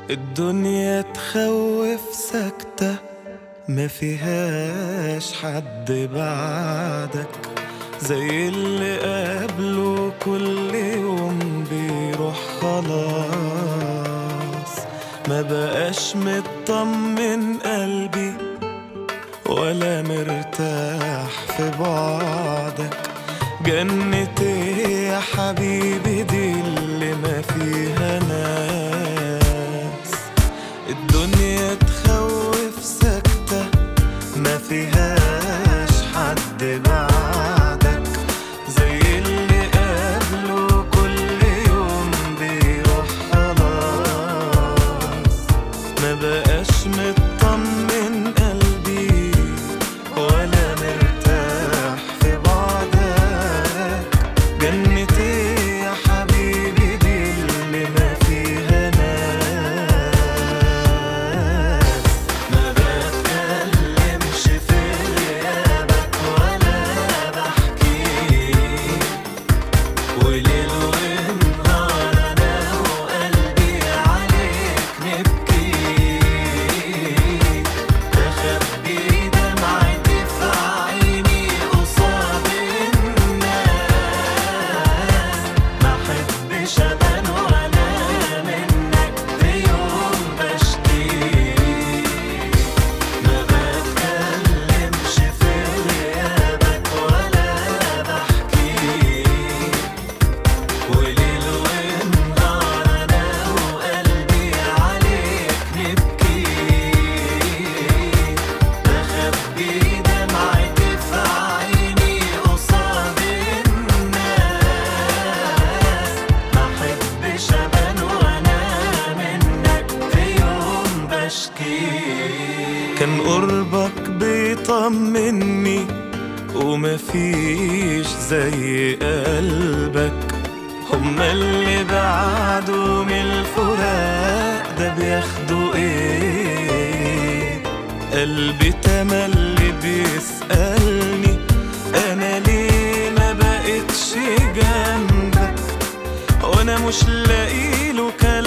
الدنيا تخوف سكتة ما فيهاش حد بعدك، زي اللي قبله كل يوم بيروح خلاص. ما بقاش مطمن قلبي ولا مرتاح في بعدك. جنتي يا حبيبي دي اللي ما فيها ناس. الدنيا تخوف سكتة ما فيهاش حد بعدك، زي اللي قبله كل يوم بيروح خلاص. ما بقاش مطمن قلبي ولا مرتاح في بعدك. جنتي يا حبيبي دي اللي ما فيها ناس. ما بتكلمش في غيابك ولا بحكي، وليل ونهار انا وقلبي عليك نبكي. بخبي دمعتي في عيني قصاد الناس. ما احبش ابان وانا منك في يوم بشكي. ما بتكلمش في غيابك ولا بحكي، وليل ونهار انا وقلبي عليك نبكي. بخبي دمعتي في عيني قصاد الناس. ما احبش ابان وانا منك في يوم بشكي. كان قربك بيطمني ومفيش زي قلبك. هما اللي بعدوا من الفراق ده بياخدوا ايه؟ قلبي تملي بيسألني انا ليه ما بقتش جنبك، وانا مش لاقيله كلام